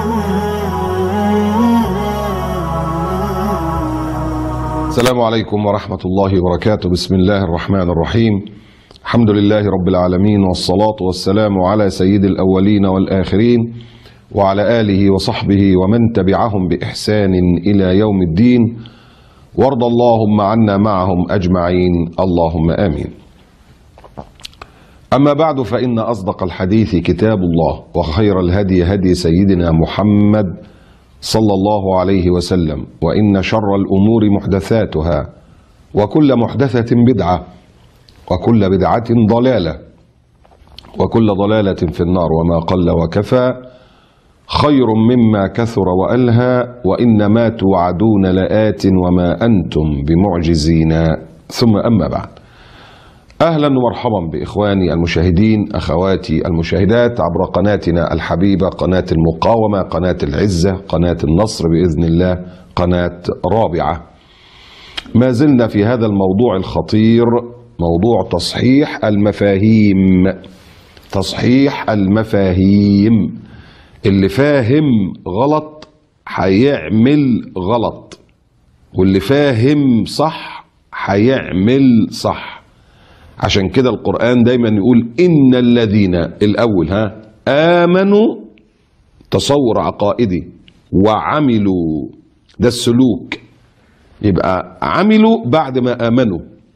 السلام عليكم ورحمة الله وبركاته. بسم الله الرحمن الرحيم. الحمد لله رب العالمين، والصلاة والسلام على سيد الأولين والآخرين وعلى آله وصحبه ومن تبعهم بإحسان إلى يوم الدين، وارض اللهم عنا معهم أجمعين، اللهم آمين. أما بعد، فإن أصدق الحديث كتاب الله، وخير الهدي هدي سيدنا محمد صلى الله عليه وسلم، وإن شر الأمور محدثاتها، وكل محدثة بدعة، وكل بدعة ضلالة، وكل ضلالة في النار. وما قل وكفى خير مما كثر وألهى، وإنما توعدون لآت وما أنتم بمعجزين. ثم أما بعد، أهلا ومرحبا بإخواني المشاهدين، أخواتي المشاهدات عبر قناتنا الحبيبة، قناة المقاومة، قناة العزة، قناة النصر بإذن الله، قناة رابعة. ما زلنا في هذا الموضوع الخطير، موضوع تصحيح المفاهيم. تصحيح المفاهيم. اللي فاهم غلط هيعمل غلط، واللي فاهم صح هيعمل صح. عشان كده القرآن دايما يقول إن الذين الأول آمنوا، تصور عقائدي، وعملوا، ده السلوك. يبقى عملوا بعد ما آمنوا،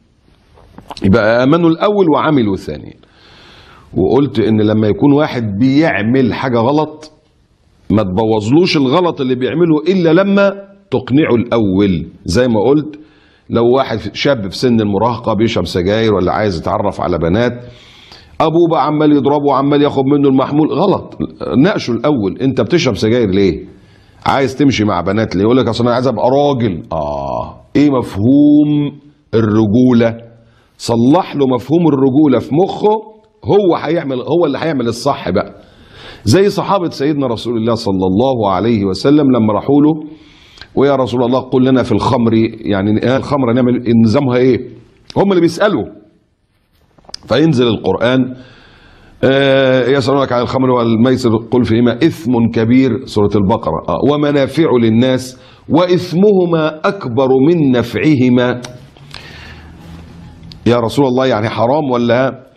يبقى آمنوا الأول وعملوا ثانيا. وقلت إن لما يكون واحد بيعمل حاجة غلط، ما تبوظلوش الغلط اللي بيعمله إلا لما تقنعه الأول. زي ما قلت، لو واحد شاب في سن المراهقة بيشرب سجاير ولا عايز يتعرف على بنات، أبوه بقى عمال يضربه وعمال ياخد منه المحمول، غلط. ناقشه الأول، أنت بتشرب سجاير ليه؟ عايز تمشي مع بنات ليه؟ يقول لك أصل أنا عايز أبقى راجل. إيه مفهوم الرجولة؟ صلح له مفهوم الرجولة في مخه، هو اللي هيعمل الصح بقى. زي صحابة سيدنا رسول الله صلى الله عليه وسلم لما راحوا له، ويا رسول الله قل لنا في الخمر، يعني الخمر نعمل نظامها ايه؟ هم اللي بيسألوا. فينزل القرآن يسألونك عن الخمر والميسر قل فيهما إثم كبير، سورة البقرة، ومنافع للناس وإثمهما أكبر من نفعهما. يا رسول الله يعني حرام ولا؟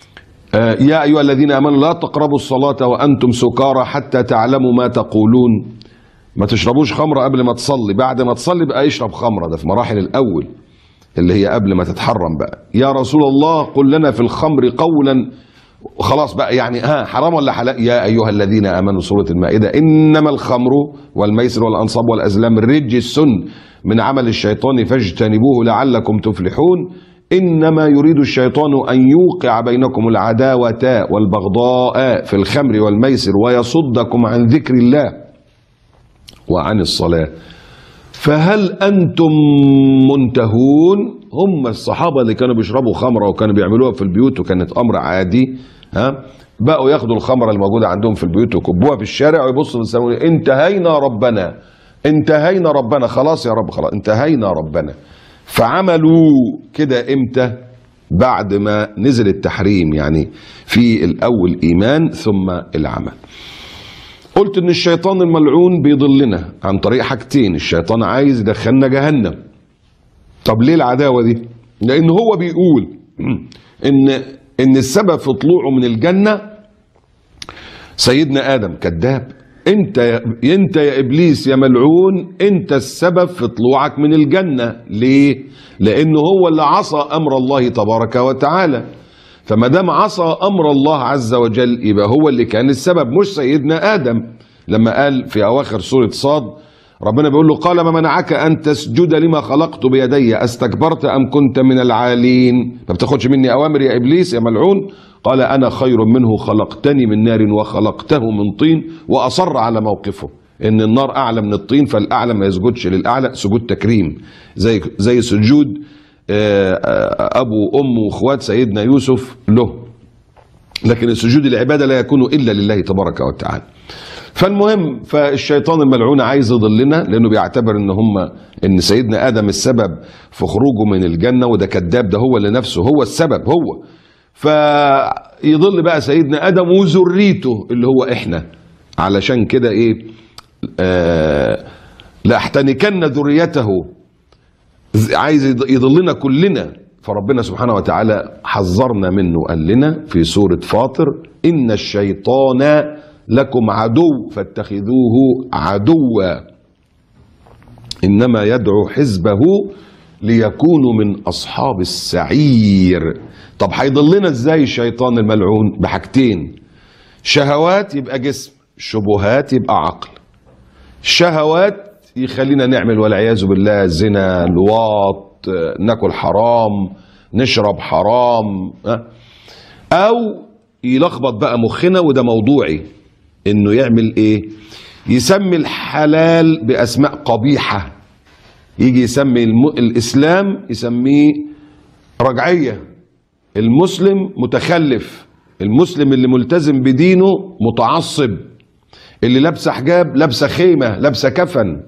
يا أيها الذين آمنوا لا تقربوا الصلاة وأنتم سكارى حتى تعلموا ما تقولون. ما تشربوش خمرة قبل ما تصلي، بعد ما تصلي بقى يشرب خمرة. ده في مراحل الأول اللي هي قبل ما تتحرم بقى. يا رسول الله قل لنا في الخمر قولا، خلاص بقى يعني حرام ولا حلال؟ يا أيها الذين آمنوا، سورة المائدة، إنما الخمر والميسر والأنصاب والأزلام رجس من عمل الشيطان فاجتنبوه لعلكم تفلحون. إنما يريد الشيطان أن يوقع بينكم العداوة والبغضاء في الخمر والميسر ويصدكم عن ذكر الله وعن الصلاة فهل أنتم منتهون؟ هم الصحابة اللي كانوا بيشربوا خمرة وكانوا بيعملوها في البيوت وكانت أمر عادي، بقوا ياخدوا الخمرة الموجودة عندهم في البيوت ويكبوها في الشارع ويبصوا للسماء، انتهينا ربنا، انتهينا ربنا، خلاص يا رب، خلاص انتهينا ربنا. فعملوا كده امتى؟ بعد ما نزل التحريم، يعني في الأول إيمان ثم العمل. قلت ان الشيطان الملعون بيضلنا عن طريق حاجتين. الشيطان عايز يدخلنا جهنم. طب ليه العداوة دي؟ لان هو بيقول ان السبب في طلوعه من الجنة سيدنا آدم. كذاب. انت يا ابليس يا ملعون، انت السبب في طلوعك من الجنة. ليه؟ لانه هو اللي عصى امر الله تبارك وتعالى. فما دام عصى امر الله عز وجل، يبقى هو اللي كان السبب، مش سيدنا ادم. لما قال في اواخر سوره صاد، ربنا بيقول له قال ما منعك ان تسجد لما خلقت بيدي استكبرت ام كنت من العالين؟ ما بتاخدش مني اوامر يا ابليس يا ملعون؟ قال انا خير منه خلقتني من نار وخلقته من طين. واصر على موقفه ان النار اعلى من الطين، فالاعلى ما يسجدش للاعلى سجود تكريم، زي سجود ابو ام واخوات سيدنا يوسف له. لكن السجود العباده لا يكون الا لله تبارك وتعالى. فالمهم، فالشيطان الملعون عايز يضلنا لانه بيعتبر ان سيدنا ادم السبب في خروجه من الجنه، وده كذاب، ده هو اللي نفسه هو السبب هو. فيضل بقى سيدنا ادم وذريته اللي هو احنا. علشان كده ايه، لاحتنكن ذريته، عايز يضلنا كلنا. فربنا سبحانه وتعالى حذرنا منه، قال لنا في سورة فاطر: إن الشيطان لكم عدو فاتخذوه عدوا إنما يدعو حزبه ليكونوا من أصحاب السعير. طب هيضلنا ازاي الشيطان الملعون؟ بحاجتين: شهوات يبقى جسم، شبهات يبقى عقل. شهوات يخلينا نعمل والعياذ بالله زنا، لواط، ناكل حرام، نشرب حرام، او يلخبط بقى مخنا، وده موضوعي، انه يعمل ايه؟ يسمي الحلال باسماء قبيحة. يجي يسمي الاسلام يسميه رجعية، المسلم متخلف، المسلم اللي ملتزم بدينه متعصب، اللي لابسه حجاب لابسه خيمة لابسه كفن.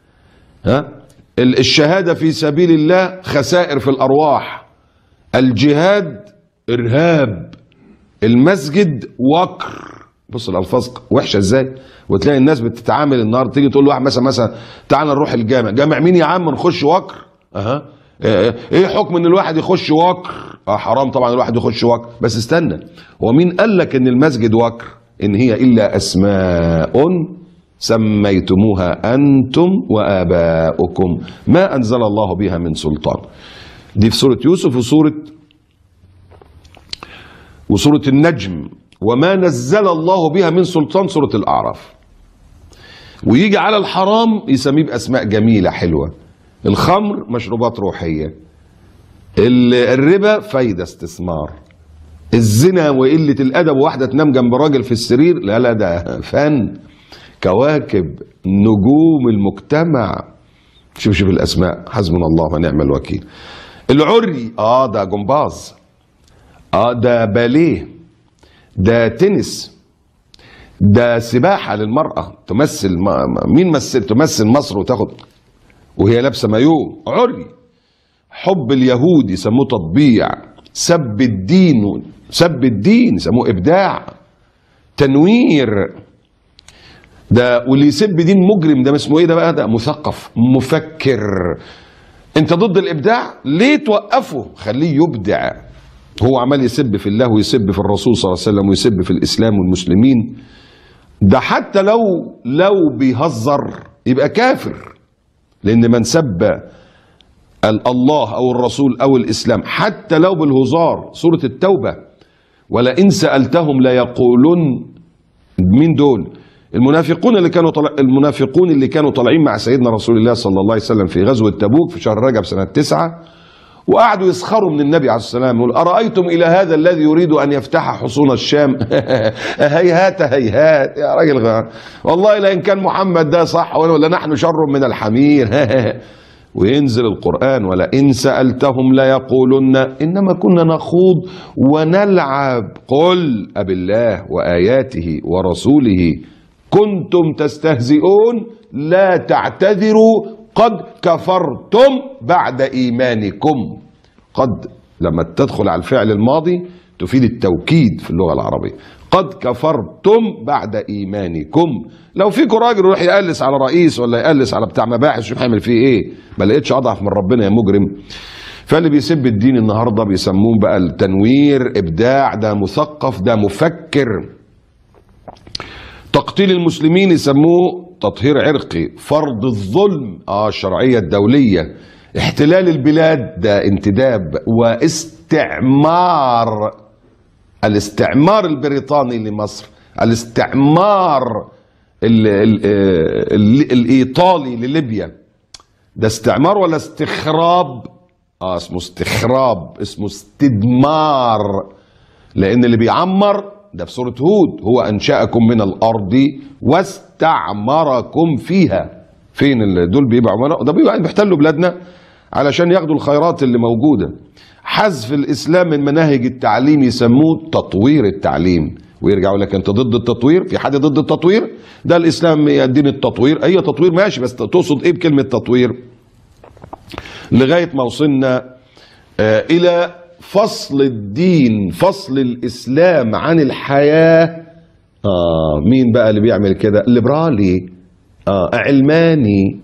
الشهادة في سبيل الله خسائر في الأرواح، الجهاد إرهاب، المسجد وكر. بص الألفاظ وحشة ازاي، وتلاقي الناس بتتعامل النهارده، تيجي تقول لواحد مثلا تعال نروح الجامع، جامع مين يا عم نخش وكر؟ ايه حكم ان الواحد يخش وكر؟ حرام طبعا الواحد يخش وكر، بس استنى، هو مين قال لك ان المسجد وكر؟ ان هي الا اسماء سميتموها أنتم وآباؤكم ما أنزل الله بها من سلطان. دي في سورة يوسف وسورة النجم. وما نزل الله بها من سلطان سورة الأعراف. ويجي على الحرام يسميه بأسماء جميلة حلوة: الخمر مشروبات روحية، الربا فايدة استثمار، الزنا وقلة الأدب، واحدة تنام جنب راجل في السرير، لا ده فن، كواكب، نجوم المجتمع. شوف الاسماء، حسبنا الله ونعم الوكيل. العري ده جمباز، ده باليه، ده تنس، ده سباحه للمراه، تمثل مين تمثل مصر وتاخد وهي لابسه مايو، عري. حب اليهود يسموه تطبيع، سب الدين يسموه ابداع، تنوير. ده واللي يسب دين مجرم، ده اسمه ايه ده بقى؟ ده مثقف مفكر. انت ضد الابداع، ليه توقفه؟ خليه يبدع. هو عمال يسب في الله ويسب في الرسول صلى الله عليه وسلم ويسب في الاسلام والمسلمين. ده حتى لو بيهزر يبقى كافر، لان من سب الله او الرسول او الاسلام حتى لو بالهزار، سورة التوبة: ولئن سألتهم ليقولن. مين دول؟ المنافقون اللي كانوا طالعين مع سيدنا رسول الله صلى الله عليه وسلم في غزوة تبوك في شهر رجب سنة 9، وقعدوا يسخروا من النبي عليه السلام، يقول: أرأيتم إلى هذا الذي يريد أن يفتح حصون الشام؟ هيهات هيهات يا راجل، والله لئن كان محمد ده صح ولا نحن شر من الحمير. وينزل القرآن: ولئن سألتهم ليقولن إنما كنا نخوض ونلعب قل أبالله وآياته ورسوله كنتم تستهزئون لا تعتذروا قد كفرتم بعد إيمانكم. قد لما تدخل على الفعل الماضي تفيد التوكيد في اللغة العربية. قد كفرتم بعد إيمانكم. لو فيكم راجل يروح يقلس على رئيس ولا يقلس على بتاع مباحث، شوف هيعمل فيه ايه؟ ما لقيتش اضعف من ربنا يا مجرم. فاللي بيسب الدين النهارده بيسموه بقى التنوير، ابداع، ده مثقف، ده مفكر. تقتيل المسلمين يسموه تطهير عرقي، فرض الظلم الشرعية الدولية، احتلال البلاد ده انتداب واستعمار، الاستعمار البريطاني لمصر، الاستعمار الايطالي لليبيا، ده استعمار ولا استخراب؟ اسمه استخراب، اسمه استدمار، لان اللي بيعمر ده في سورة هود: هو انشأكم من الارض واستعمركم فيها. فين دول بيبقوا عملاء؟ ده بيبقوا بيحتلوا بلادنا علشان ياخدوا الخيرات اللي موجودة. حذف الاسلام من مناهج التعليم يسموه تطوير التعليم، ويرجع يقول لك انت ضد التطوير. في حد ضد التطوير؟ ده الاسلام يدين التطوير. اي تطوير ماشي، بس تقصد ايه بكلمة تطوير؟ لغاية ما وصلنا الى فصل الدين، فصل الاسلام عن الحياة مين بقى اللي بيعمل كده؟ ليبرالي، علماني،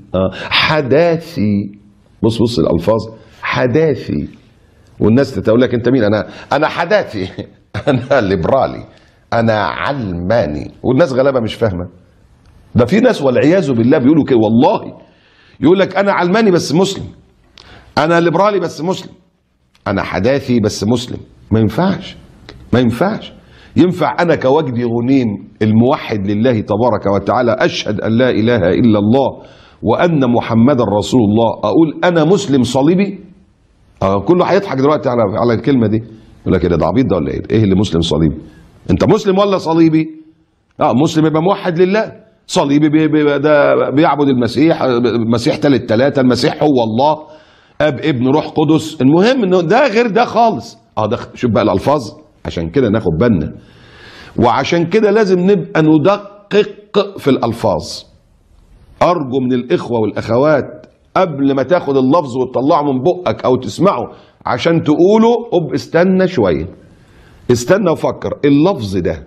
حداثي. بص الالفاظ، حداثي. والناس تقول لك انت مين؟ انا حداثي انا ليبرالي، انا علماني. والناس غلابه مش فاهمه. ده في ناس والعياذ بالله بيقولوا كده والله، يقول لك انا علماني بس مسلم، انا ليبرالي بس مسلم، انا حداثي بس مسلم. ما ينفعش، ما ينفعش. ينفع انا كوجدي غنيم الموحد لله تبارك وتعالى اشهد ان لا اله الا الله وان محمدا رسول الله اقول انا مسلم صليبي؟ كله هيضحك دلوقتي على الكلمه دي، يقول لك ده عبيط ده ولا ايه؟ ايه اللي مسلم صليبي؟ انت مسلم ولا صليبي؟ مسلم يبقى موحد لله، صليبي ده بيعبد المسيح، المسيح ثالث ثلاثه، المسيح هو الله اب ابن روح قدس. المهم انه ده غير ده خالص. ده شوف بقى الالفاظ، عشان كده ناخد بالنا، وعشان كده لازم نبقى ندقق في الالفاظ. ارجو من الاخوه والاخوات قبل ما تاخد اللفظ وتطلعه من بقك او تسمعه عشان تقوله، استنى شويه، استنى وفكر اللفظ ده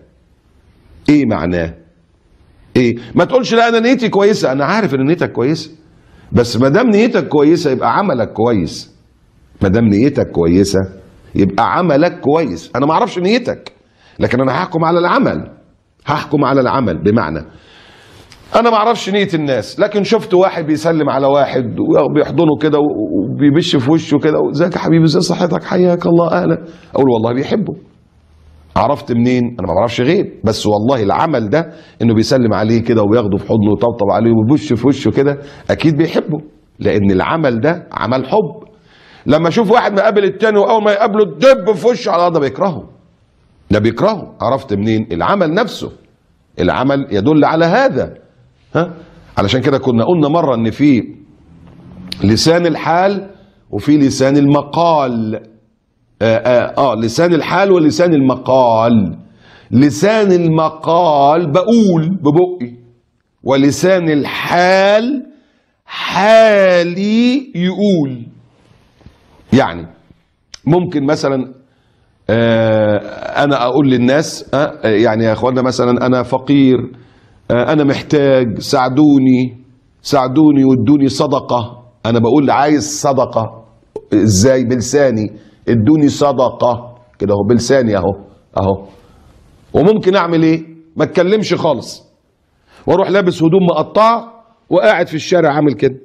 ايه معناه؟ ايه؟ ما تقولش لا انا نيتي كويسه. انا عارف ان نيتك كويسه، بس ما دام نيتك كويسه يبقى عملك كويس. ما دام نيتك كويسه يبقى عملك كويس. انا ما اعرفش نيتك، لكن انا هحكم على العمل. هحكم على العمل، بمعنى انا ما اعرفش نيه الناس، لكن شفت واحد بيسلم على واحد وبيحضنه كده وبيبش في وشه كده، ازيك يا حبيبي، ازي صحتك، حياك الله، اهلا. اقول والله بيحبه. عرفت منين؟ انا ما بعرفش غيب، بس والله العمل ده انه بيسلم عليه كده وياخده في حضنه ويطبطب عليه ويبش في وشه كده اكيد بيحبه، لان العمل ده عمل حب. لما اشوف واحد مقابل التاني واول ما يقابله دب في وشه على ده بيكرهه، ده بيكرهه. عرفت منين؟ العمل نفسه، العمل يدل على هذا. علشان كده كنا قلنا مره ان في لسان الحال وفي لسان المقال. لسان الحال ولسان المقال. لسان المقال بقول ببقي، ولسان الحال حالي يقول. يعني ممكن مثلا انا اقول للناس يعني يا اخوانا مثلا انا فقير، انا محتاج، ساعدوني ساعدوني وادوني صدقة. انا بقول عايز صدقة ازاي؟ بلساني، ادوني صدقة كده اهو بلساني اهو. وممكن اعمل ايه؟ ما اتكلمش خالص واروح لابس هدوم مقطعة وقاعد في الشارع عامل كده.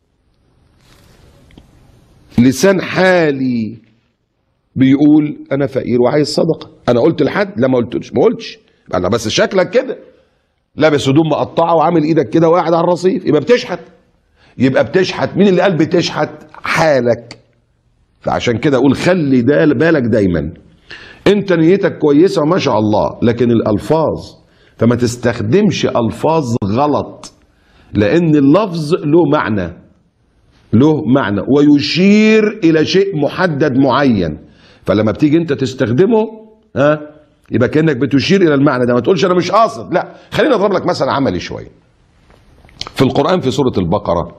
لسان حالي بيقول انا فقير وعايز صدقة. انا قلت لحد؟ لا ما قلتش، ما قلتش. انا بس شكلك كده لابس هدوم مقطعه وعامل ايدك كده وقاعد على الرصيف، يبقى بتشحت. يبقى بتشحت. مين اللي قال بتشحت؟ حالك. فعشان كده اقول خلي بالك دايما، انت نيتك كويسه ما شاء الله، لكن الالفاظ، فما تستخدمش الفاظ غلط، لان اللفظ له معنى، له معنى ويشير الى شيء محدد معين. فلما بتيجي انت تستخدمه يبقى كانك بتشير الى المعنى ده. ما تقولش انا مش قاصد، لا. خليني اضرب لك مثلا عملي شويه. في القران في سوره البقره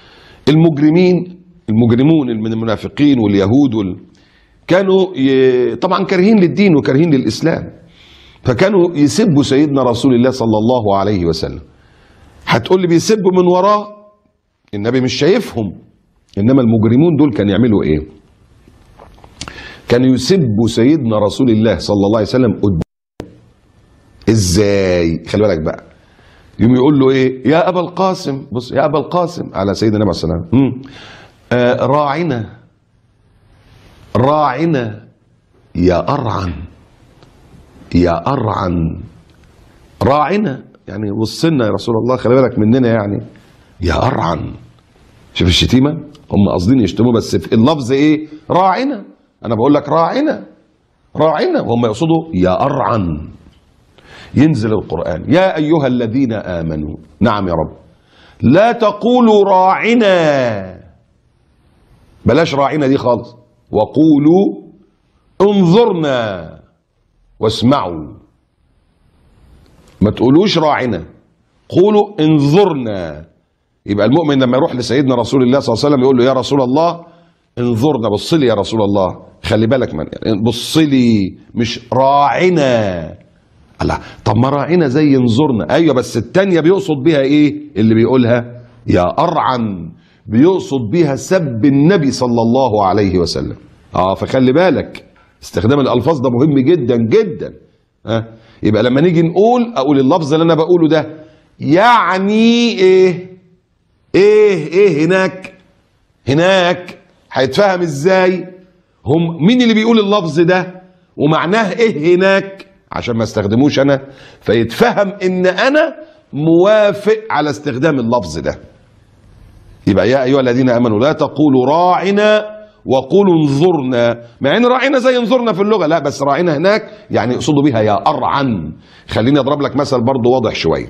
المجرمون من المنافقين واليهود كانوا طبعا كارهين للدين وكارهين للاسلام، فكانوا يسبوا سيدنا رسول الله صلى الله عليه وسلم. هتقول لي بيسبوا من وراه، النبي مش شايفهم. انما المجرمون دول كانوا يعملوا ايه؟ كانوا يسبوا سيدنا رسول الله صلى الله عليه وسلم قدام. ازاي؟ خلي بالك بقى. يوم يقول له ايه؟ يا ابا القاسم، بص، يا ابا القاسم على سيدنا النبي صلى الله عليه وسلم. راعنا يا ارعن، يا ارعن. راعنا يعني بص لنا يا رسول الله، خلي بالك مننا يعني. يا ارعن. شوف الشتيمه، هم قاصدين يشتموا بس في اللفظ ايه؟ راعنا. انا بقول لك راعنا وهم يقصدوا يا ارعن. ينزل القرآن يا ايها الذين امنوا، نعم يا رب، لا تقولوا راعنا، بلاش راعنا دي خالص، وقولوا انظرنا واسمعوا. ما تقولوش راعنا، قولوا انظرنا. يبقى المؤمن لما يروح لسيدنا رسول الله صلى الله عليه وسلم يقول له يا رسول الله انظرنا، بص لي يا رسول الله، خلي بالك من بص لي، مش راعنا. الله، طب ما راعنا زي انظرنا، ايوه بس التانية بيقصد بيها ايه اللي بيقولها؟ يا أرعن، بيقصد بيها سب النبي صلى الله عليه وسلم. فخلي بالك استخدام الألفاظ ده مهم جدا جدا. يبقى لما نيجي اقول اللفظ اللي انا بقوله ده يعني ايه هناك هيتفهم ازاي؟ مين اللي بيقول اللفظ ده ومعناه ايه هناك عشان ما استخدموش انا، فيتفهم ان انا موافق على استخدام اللفظ ده. يبقى يا ايها الذين امنوا لا تقولوا راعنا وقولوا انظرنا، مع ان راعنا زي انظرنا في اللغه، لا بس راعنا هناك يعني يقصدوا بها يا ارعن. خليني اضرب لك مثل برضو واضح شويه.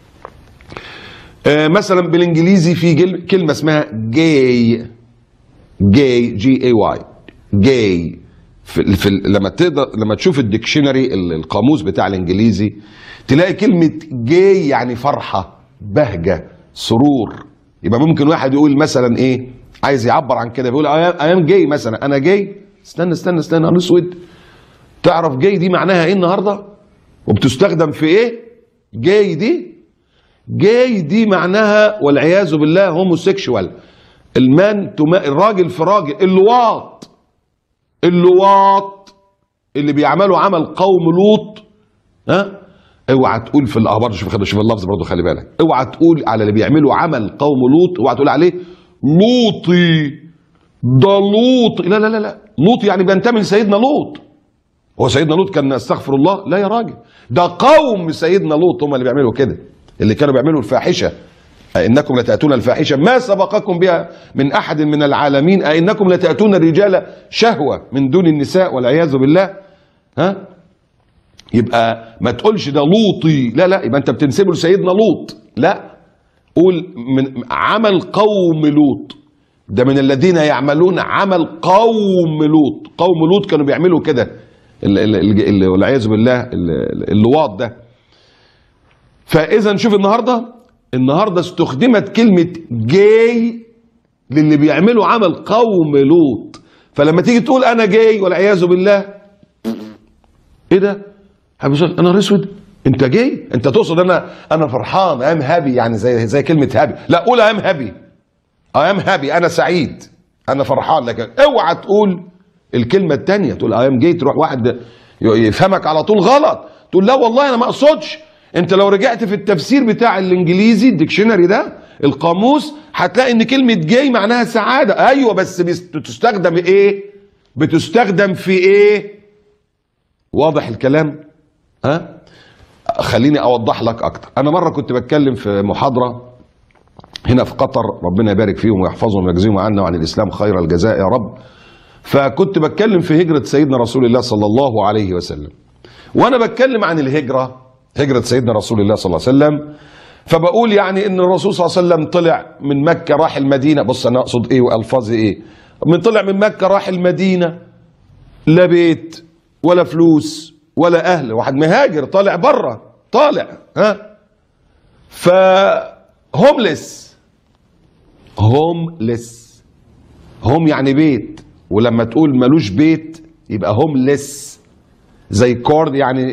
مثلا بالانجليزي في كلمه اسمها جاي جي اي واي، جاي. لما تشوف الديكشنري القاموس بتاع الانجليزي تلاقي كلمه جاي يعني فرحه، بهجه، سرور. يبقى ممكن واحد يقول مثلا ايه، عايز يعبر عن كده، بيقول ايام جاي مثلا، انا جاي. استنى انا اسود، تعرف جاي دي معناها ايه النهارده وبتستخدم في ايه؟ جاي دي معناها والعياذ بالله هوموسيكشوال، الراجل في راجل، اللواط اللي بيعملوا عمل قوم لوط. اوعى تقول في الاخبار، شوف اللفظ برضه خلي بالك، اوعى تقول على اللي بيعملوا عمل قوم لوط، اوعى تقول عليه لوطي، ده لوط، لا لوط يعني بينتمي لسيدنا لوط. هو سيدنا لوط كان استغفر الله؟ لا يا راجل، ده قوم سيدنا لوط هم اللي بيعملوا كده، اللي كانوا بيعملوا الفاحشه. أئنكم لتأتون الفاحشه ما سبقكم بها من احد من العالمين، أئنكم لتأتون الرجال شهوه من دون النساء والعياذ بالله. يبقى ما تقولش ده لوطي، لا يبقى انت بتنسبه لسيدنا لوط، لا قول من عمل قوم لوط، ده من الذين يعملون عمل قوم لوط. قوم لوط كانوا بيعملوا كده والعياذ بالله اللواط ده. فاذا شوف النهارده استخدمت كلمه جاي للي بيعملوا عمل قوم لوط. فلما تيجي تقول انا جاي والعياذ بالله، ايه ده؟ انا نهار اسود، انت جاي؟ انت تقصد انا فرحان، ام هابي، يعني زي كلمه هابي. لا قول ام هابي، انا سعيد، انا فرحان. لكن اوعى تقول الكلمه الثانيه، تقول ام جاي، تروح واحد يفهمك على طول غلط، تقول لا والله انا ما اقصدش. انت لو رجعت في التفسير بتاع الانجليزي الديكشنري ده القاموس هتلاقي ان كلمه جاي معناها سعاده، ايوه بس بتستخدم ايه؟ بتستخدم في ايه؟ واضح الكلام؟ خليني اوضح لك اكتر. انا مره كنت بتكلم في محاضره هنا في قطر، ربنا يبارك فيهم ويحفظهم ويجزيهم عنا وعن الاسلام خير الجزاء يا رب. فكنت بتكلم في هجره سيدنا رسول الله صلى الله عليه وسلم، وانا بتكلم عن هجره سيدنا رسول الله صلى الله عليه وسلم. فبقول يعني ان الرسول صلى الله عليه وسلم طلع من مكه راح المدينه. بص انا اقصد ايه والفاظي ايه. طلع من مكه راح المدينه، لا بيت ولا فلوس ولا اهل، واحد مهاجر طالع بره، هوملس هوم يعني بيت، ولما تقول ملوش بيت يبقى هوملس. زي كورد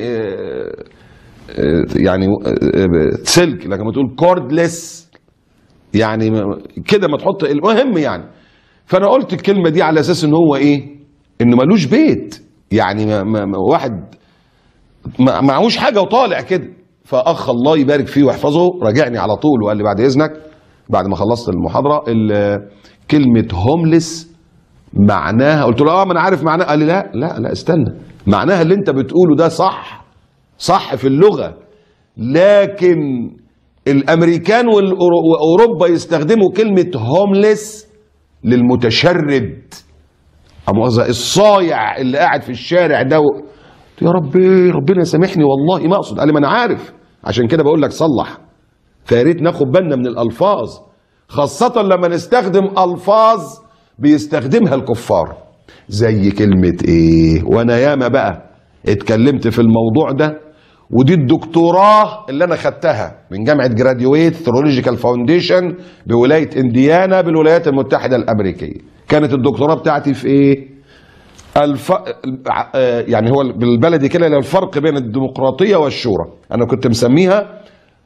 يعني سلك، لكن ما تقول كوردلس يعني كده ما تحط، المهم يعني. فانا قلت الكلمه دي على اساس ان هو ايه، انه ملوش بيت، يعني واحد معهوش حاجه وطالع كده. فاخ الله يبارك فيه ويحفظه راجعني على طول وقال لي بعد اذنك، بعد ما خلصت المحاضره، كلمه هوملس معناها، قلت له ما انا عارف معناها. قال لي لا استنى، معناها اللي انت بتقوله ده صح في اللغه، لكن الامريكان واوروبا يستخدموا كلمه هوملس للمتشرد، الصايع اللي قاعد في الشارع ده. يا ربي ربنا يسامحني والله ما اقصد. قال لي ما انا عارف، عشان كده بقول لك صلح. فيا ريت ناخد بالنا من الالفاظ، خاصه لما نستخدم الفاظ بيستخدمها الكفار، زي كلمه ايه. وانا ياما بقى اتكلمت في الموضوع ده، ودي الدكتوراه اللي انا خدتها من جامعه جراديويت ثيولوجيكال فاونديشن بولايه انديانا بالولايات المتحده الامريكيه. كانت الدكتوراه بتاعتي في ايه؟ يعني هو بالبلدي كده الفرق بين الديمقراطية والشورى، أنا كنت مسميها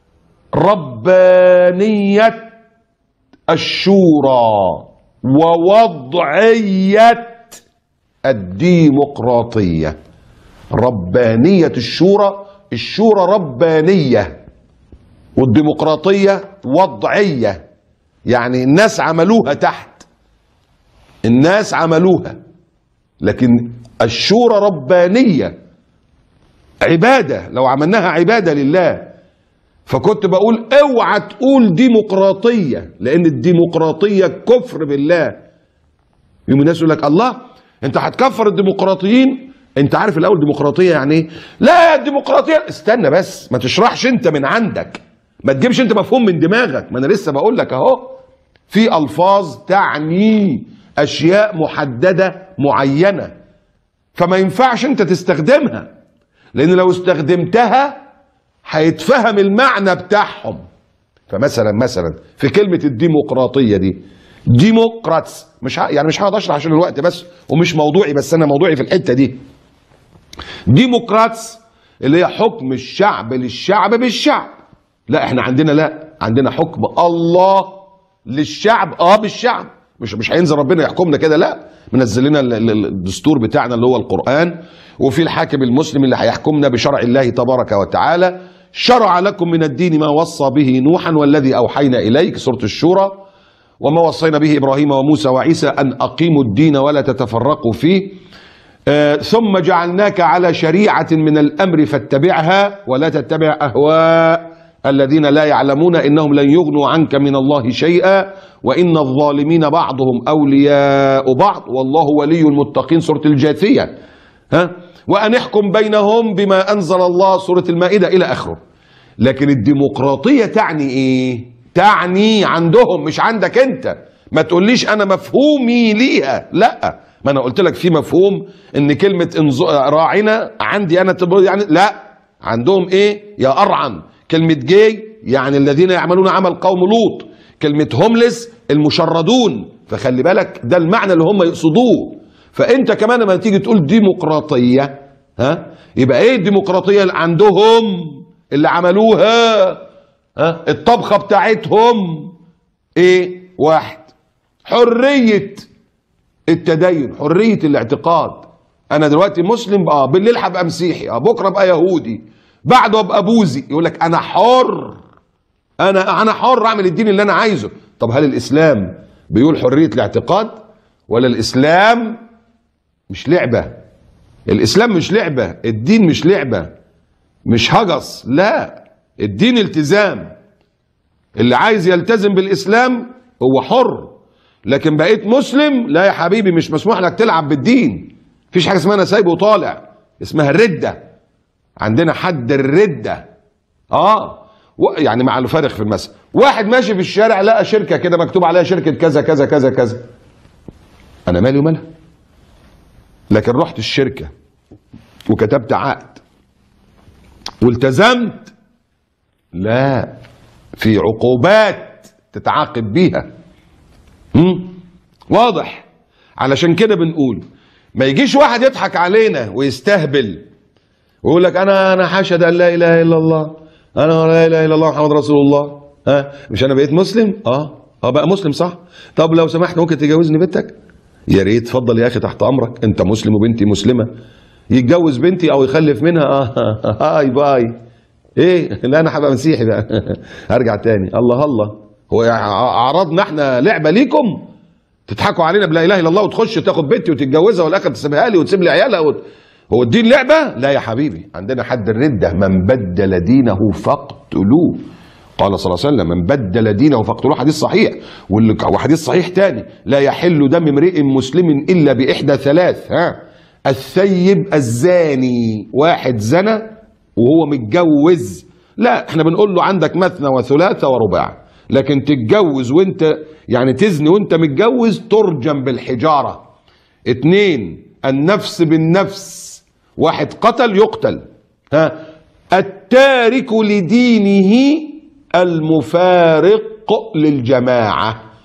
ربانية الشورى ووضعية الديمقراطية. ربانية الشورى، الشورى ربانية والديمقراطية وضعية، يعني الناس عملوها تحت، الناس عملوها، لكن الشورى ربانية عبادة، لو عملناها عبادة لله. فكنت بقول اوعى تقول ديمقراطية، لان الديمقراطية كفر بالله. يوم الناس يقول لك الله انت هتكفر الديمقراطيين، انت عارف الاول ديمقراطية يعني ايه؟ لا الديمقراطية استنى بس، ما تشرحش انت من عندك، ما تجيبش انت مفهوم من دماغك، ما انا لسه بقول لك اهو في الفاظ تعني اشياء محددة معينة، فما ينفعش انت تستخدمها، لان لو استخدمتها هيتفهم المعنى بتاعهم. فمثلا في كلمة الديمقراطية دي، ديمقراطس، مش هقعد اشرح عشان الوقت بس ومش موضوعي، بس انا موضوعي في الحتة دي. ديمقراطس اللي هي حكم الشعب للشعب بالشعب. لا احنا عندنا، لا عندنا حكم الله للشعب بالشعب، مش هينزل ربنا يحكمنا كده، لا منزل لنا الدستور بتاعنا اللي هو القرآن، وفي الحاكم المسلم اللي هيحكمنا بشرع الله تبارك وتعالى. شرع لكم من الدين ما وصى به نوحا والذي أوحينا إليك، سورة الشورى، وما وصينا به إبراهيم وموسى وعيسى أن أقيموا الدين ولا تتفرقوا فيه، ثم جعلناك على شريعة من الأمر فاتبعها ولا تتبع أهواء الذين لا يعلمون إنهم لن يغنوا عنك من الله شيئا وإن الظالمين بعضهم أولياء بعض والله ولي المتقين، سورة الجاثية. وأن احكم بينهم بما أنزل الله، سورة المائدة، إلى آخره. لكن الديمقراطية تعني إيه؟ تعني عندهم مش عندك أنت. ما تقوليش أنا مفهومي ليها، لا، ما أنا قلت لك في مفهوم إن كلمة راعنا عندي أنا يعني لا، عندهم إيه؟ يا أرعن. كلمة جاي يعني الذين يعملون عمل قوم لوط، كلمة هوملس المشردون، فخلي بالك ده المعنى اللي هم يقصدوه. فانت كمان لما تيجي تقول ديمقراطية، يبقى ايه الديمقراطية اللي عندهم اللي عملوها؟ الطبخة بتاعتهم ايه؟ واحد، حرية التدين، حرية الاعتقاد. انا دلوقتي مسلم، بالليل هبقى مسيحي، بكره ابقى يهودي، بعده ابقى بوذي. يقول لك انا حر، انا حر اعمل الدين اللي انا عايزه. طب هل الاسلام بيقول حرية الاعتقاد؟ ولا الاسلام مش لعبة؟ الاسلام مش لعبة، الدين مش لعبة، مش هجس، لا، الدين التزام. اللي عايز يلتزم بالاسلام هو حر، لكن بقيت مسلم لا يا حبيبي، مش مسموح لك تلعب بالدين. مفيش حاجة اسمها انا سايبه وطالع، اسمها الردة. عندنا حد الردة. يعني مع الفارق في المثل، واحد ماشي في الشارع لقى شركة كده مكتوب عليها شركة كذا كذا كذا كذا، انا مالي ومالها؟ لكن رحت الشركة وكتبت عقد والتزمت، لا، في عقوبات تتعاقب بيها. واضح؟ علشان كده بنقول ما يجيش واحد يضحك علينا ويستهبل ويقول لك انا حاشد ان لا اله الا الله، انا لا اله الا الله محمد رسول الله. مش انا بقيت مسلم؟ بقى مسلم صح. طب لو سمحت ممكن تجوزني بنتك؟ يا ريت، اتفضل يا اخي تحت امرك، انت مسلم وبنتي مسلمه. يتجوز بنتي او يخلف منها، هاي باي، ايه؟ لا انا هبقى مسيحي بقى هرجع تاني. الله الله، هو اعرضنا احنا لعبه ليكم؟ تضحكوا علينا بلا اله الا الله وتخش تاخد بنتي وتتجوزها والاخر تسيبها لي وتسيب لي عيالها هو الدين لعبه؟ لا يا حبيبي، عندنا حد الرده، من بدل دينه فاقتلوه. قال صلى الله عليه وسلم من بدل دينه فاقتلوه، حديث صحيح. وحديث صحيح تاني، لا يحل دم امرئ مسلم الا باحدى ثلاث، الثيب الزاني، واحد زنى وهو متجوز، لا احنا بنقول له عندك مثنى وثلاثة ورباع، لكن تتجوز وانت يعني تزني وانت متجوز ترجم بالحجارة. 2 النفس بالنفس، واحد قتل يقتل. التارك لدينه المفارق للجماعة،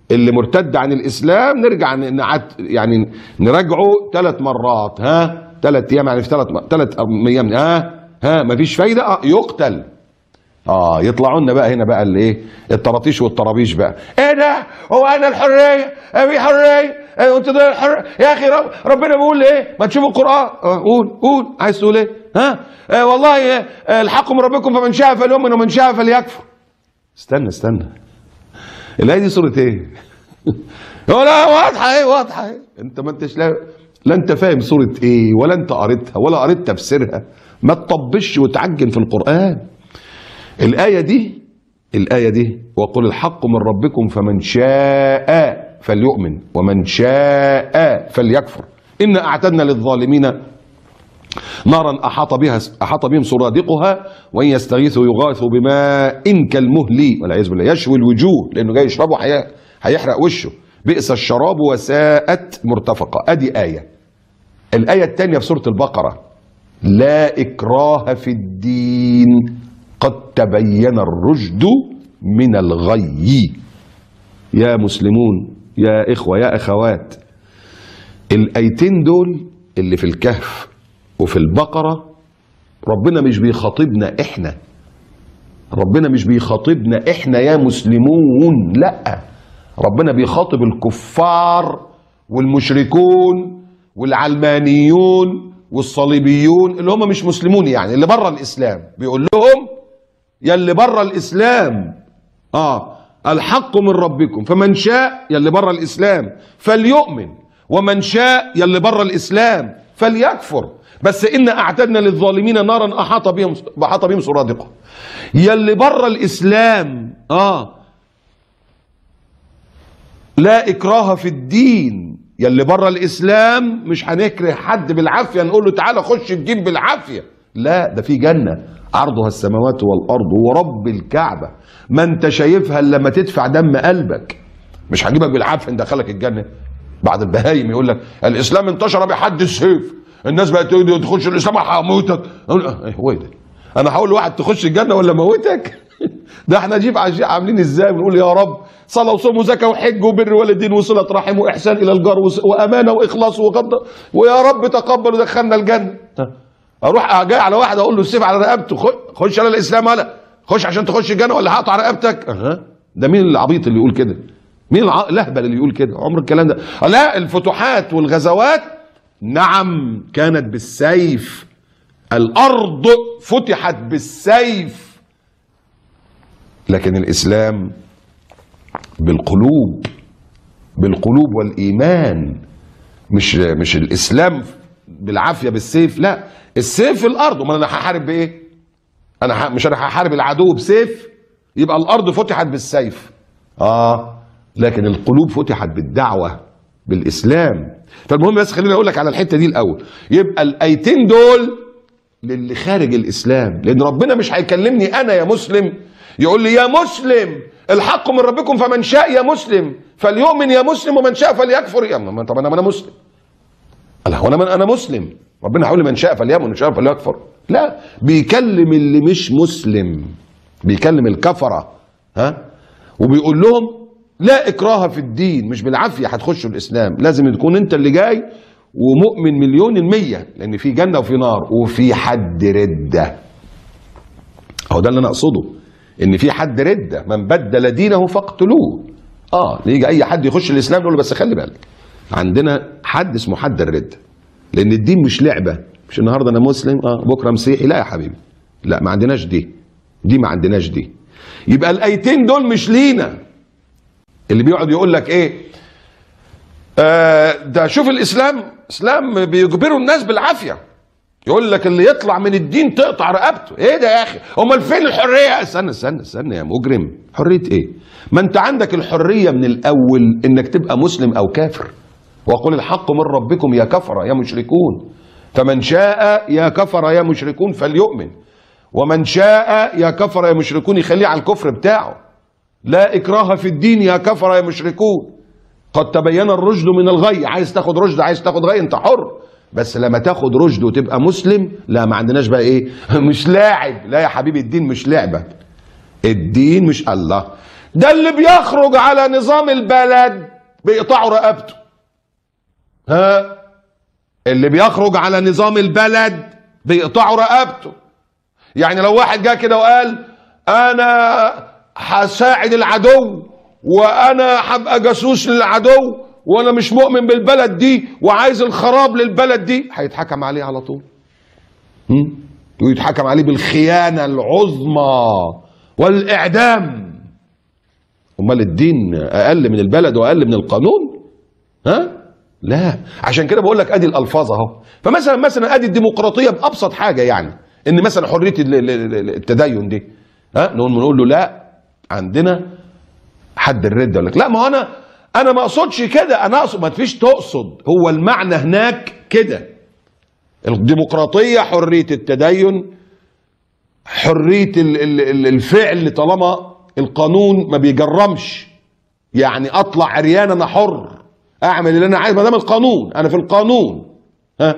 اللي مرتد عن الاسلام نرجع يعني نراجعه 3 مرات، 3 ايام يعني في 3 ايام، مفيش فايده، يقتل. يطلعوا لنا بقى هنا بقى الايه، الطراطيش والطرابيش بقى. ايه ده؟ هو انا الحريه؟ في حريه؟ انت ده الحريه يا اخي؟ ربنا بيقول ايه؟ ما تشوف القران. قول عايز تقول ايه؟ والله الحق من ربكم فمن شاء فليؤمن ومن شاء فليكفر. استنى الايه دي سوره ايه؟ لا واضحه ايه؟ انت ما انتش لا انت فاهم سوره ايه، ولا انت قريتها ولا قريت تفسيرها. ما تطبش وتعجن في القران. الآية دي وقل الحق من ربكم فمن شاء فليؤمن ومن شاء فليكفر إنا أعتدنا للظالمين نارا أحاط بهم سرادقها وإن يستغيثوا يغاثوا بماء كالمهل والعياذ بالله يشوي الوجوه، لأنه جاي يشربه هيحرق وشه، بئس الشراب وساءت مرتفقة. أدي آية. الآية الثانية في سورة البقرة لا إكراه في الدين قد تبين الرشد من الغي. يا مسلمون، يا إخوة، يا أخوات، الآيتين دول اللي في الكهف وفي البقرة ربنا مش بيخاطبنا إحنا، ربنا مش بيخاطبنا إحنا يا مسلمون، لأ، ربنا بيخاطب الكفار والمشركون والعلمانيون والصليبيون اللي هم مش مسلمون، يعني اللي بره الإسلام. بيقول لهم يا اللي بره الإسلام الحق من ربكم فمن شاء، يا اللي بره الإسلام، فليؤمن ومن شاء، يا اللي بره الإسلام، فليكفر. بس إن أعتدنا للظالمين نارا أحاط بهم سرادقها. يا اللي بره الإسلام لا إكراه في الدين، يا اللي بره الإسلام مش هنكره حد بالعافية نقول له تعالى خش الدين بالعافية، لا، ده في جنة عرضها السماوات والأرض ورب الكعبة ما انت شايفها الا لما تدفع دم قلبك. مش هجيبك بالعافية ندخلك الجنة. بعض البهايم يقول لك الإسلام انتشر بحد السيف، الناس بقت تخش الإسلام هموتك. هو ده؟ أنا هقول لواحد تخش الجنة ولا موتك؟ ده احنا نجيب عاملين ازاي ونقول يا رب صلاة وصوم وزكاة وحج وبر والدين وصلة رحم وإحسان إلى الجار وأمانة وإخلاص وغض، ويا رب تقبل ودخلنا الجنة. اروح جاي على واحد اقول له السيف على رقبته، خش على الاسلام، ولا خش عشان تخش الجنه ولا هقطع رقبتك. ده مين العبيط اللي يقول كده؟ مين الاهبل اللي يقول كده؟ عمر الكلام ده. لا، الفتوحات والغزوات نعم كانت بالسيف، الارض فتحت بالسيف، لكن الاسلام بالقلوب والايمان. مش الاسلام بالعافيه بالسيف، لا، السيف في الارض. امال انا هحارب بايه؟ مش انا هحارب العدو بسيف؟ يبقى الارض فتحت بالسيف، لكن القلوب فتحت بالدعوه بالاسلام. فالمهم بس خليني اقول لك على الحته دي الاول. يبقى الايتين دول للي خارج الاسلام، لان ربنا مش هيكلمني انا يا مسلم يقول لي يا مسلم الحق من ربكم فمن شاء يا مسلم فليؤمن يا مسلم ومن شاء فليكفر. طب انا مسلم، انا مسلم، ربنا هيقول لي من شاء فليؤمن ومن شاء فليكفر؟ لا، بيكلم اللي مش مسلم، بيكلم الكفره، وبيقول لهم لا اكراه في الدين، مش بالعافيه هتخشوا الاسلام، لازم تكون انت اللي جاي ومؤمن 100%، لان في جنه وفي نار وفي حد رده. هو ده اللي انا اقصده، ان في حد رده، من بدل دينه فاقتلوه. يجي اي حد يخش الاسلام نقول له بس خلي بالك، عندنا حد اسمه حد الرده، لان الدين مش لعبه، مش النهارده انا مسلم بكره مسيحي، لا يا حبيبي، لا، ما عندناش دي ما عندناش دي. يبقى الايتين دول مش لينا. اللي بيقعد يقول لك ايه ده شوف الاسلام بيجبروا الناس بالعافيه، يقول لك اللي يطلع من الدين تقطع رقبته. ايه ده يا اخي؟ امال فين الحريه؟ استنى يا مجرم، حريه ايه؟ ما انت عندك الحريه من الاول انك تبقى مسلم او كافر. وقل الحق من ربكم يا كفر يا مشركون فمن شاء يا كفر يا مشركون فليؤمن ومن شاء يا كفر يا مشركون يخليه على الكفر بتاعه. لا إكراه في الدين يا كفر يا مشركون قد تبين الرشد من الغي. عايز تاخد رشد عايز تاخد غي انت حر، بس لما تاخد رشد وتبقى مسلم لا، ما عندناش بقى ايه مش لاعب. لا يا حبيبي، الدين مش لعبة، الدين مش الله ده اللي بيخرج على نظام البلد بيقطعوا رقبته. ها، اللي بيخرج على نظام البلد بيقطعوا رقبته. يعني لو واحد جه كده وقال انا هساعد العدو وانا هبقى جاسوس للعدو وانا مش مؤمن بالبلد دي وعايز الخراب للبلد دي، هيتحكم عليه على طول. ويتحكم عليه بالخيانة العظمى والإعدام. امال الدين اقل من البلد واقل من القانون؟ ها؟ لا. عشان كده بقول لك ادي الالفاظ اهو. فمثلا ادي الديمقراطيه بابسط حاجه، يعني ان مثلا حريه التدين دي، ها، نقول له لا عندنا حد الرده. يقول لك لا، ما هو انا ما اقصدش كده، انا اقصد ما فيش تقصد، هو المعنى هناك كده. الديمقراطيه حريه التدين، حريه الفعل طالما القانون ما بيجرمش. يعني اطلع عريان انا حر، اعمل اللي انا عايز ما دام القانون، انا في القانون. ها،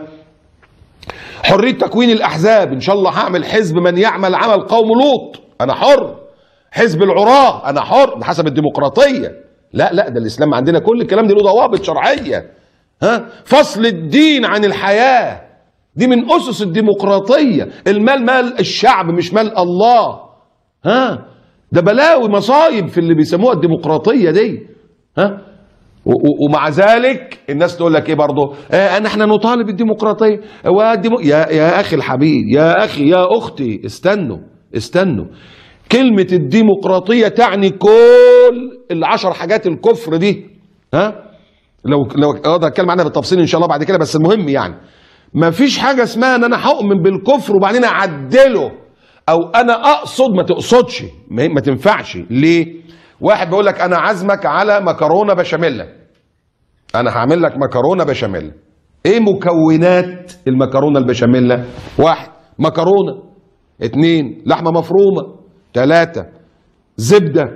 حريه تكوين الاحزاب، ان شاء الله هعمل حزب من يعمل عمل قوم لوط، انا حر. حزب العراة انا حر بحسب الديمقراطيه. لا ده الاسلام عندنا كل الكلام ده له ضوابط شرعيه. ها، فصل الدين عن الحياه دي من اسس الديمقراطيه. المال مال الشعب مش مال الله. ها، ده بلاوي مصايب في اللي بيسموها الديمقراطيه دي. ها، ومع ذلك الناس تقول لك ايه برضه؟ احنا نطالب بالديمقراطيه. يا اخي الحبيب، يا اخي يا اختي، استنوا. كلمه الديمقراطيه تعني كل العشر حاجات الكفر دي. ها، لو اقدر اتكلم عنها بالتفصيل ان شاء الله بعد كده، بس المهم يعني ما فيش حاجه اسمها ان انا هؤمن بالكفر وبعدين اعدله، او انا اقصد ما تقصدش، ما تنفعش. ليه؟ واحد بيقول لك انا عازمك على مكرونه بشاميل، انا هعمل لك مكرونه بشاميل. ايه مكونات المكرونه البشاميل؟ 1 مكرونه، 2 لحمه مفرومه، 3 زبده،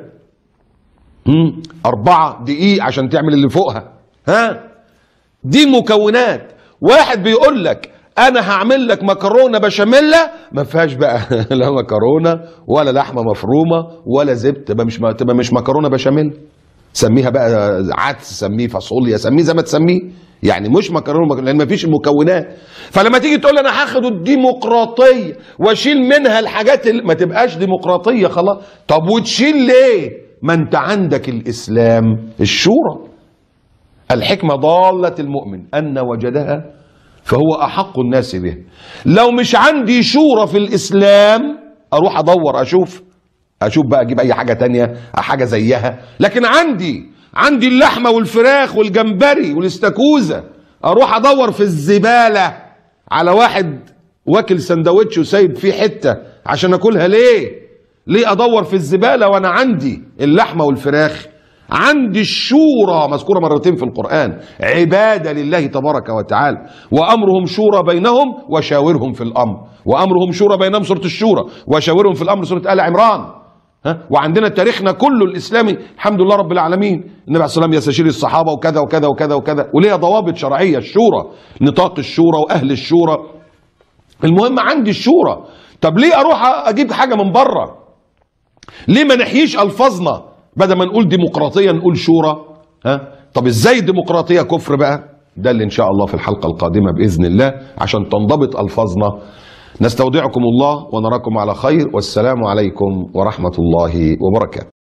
4 دقيق عشان تعمل اللي فوقها. ها، دي مكونات. واحد بيقول لك انا هعمل لك مكرونه بشاميل ما فيهاش بقى لا مكرونه ولا لحمه مفرومه ولا زبده، تبقى مش مكرونه بشاميل. سميها بقى عدس، سميه فاصوليا، سميه زي ما تسميه، يعني مش مكرونه لان ما فيش المكونات. فلما تيجي تقول انا هاخد الديمقراطيه واشيل منها الحاجات اللي ما تبقاش ديمقراطيه خلاص. طب وتشيل ليه؟ ما انت عندك الاسلام الشورى. الحكمه ضاله المؤمن ان وجدها فهو احق الناس به. لو مش عندي شورى في الاسلام اروح ادور اشوف بقى اجيب اي حاجه تانية حاجه زيها. لكن عندي اللحمه والفراخ والجمبري والاستاكوزا، اروح ادور في الزباله على واحد واكل سندوتش وسايب فيه حته عشان اكلها؟ ليه ادور في الزباله وانا عندي اللحمه والفراخ؟ عندي الشورى مذكوره مرتين في القران، عباده لله تبارك وتعالى. وامرهم شورى بينهم وشاورهم في الامر، وامرهم شورى بينهم سوره الشورى، وشاورهم في الامر سوره ال عمران. وعندنا تاريخنا كله الاسلامي الحمد لله رب العالمين، النبي عليه الصلاه والسلام يستشير الصحابه وكذا وكذا وكذا وكذا، وليها ضوابط شرعيه. الشورى، نطاق الشورى واهل الشورى. المهم عندي الشورى. طب ليه اروح اجيب حاجه من بره؟ ليه ما نحييش الفاظنا؟ بدل ما نقول ديمقراطيه نقول شورى. طب ازاي الديمقراطيه كفر بقى؟ ده اللي ان شاء الله في الحلقه القادمه باذن الله عشان تنضبط الفاظنا. نستودعكم الله ونراكم على خير، والسلام عليكم ورحمه الله وبركاته.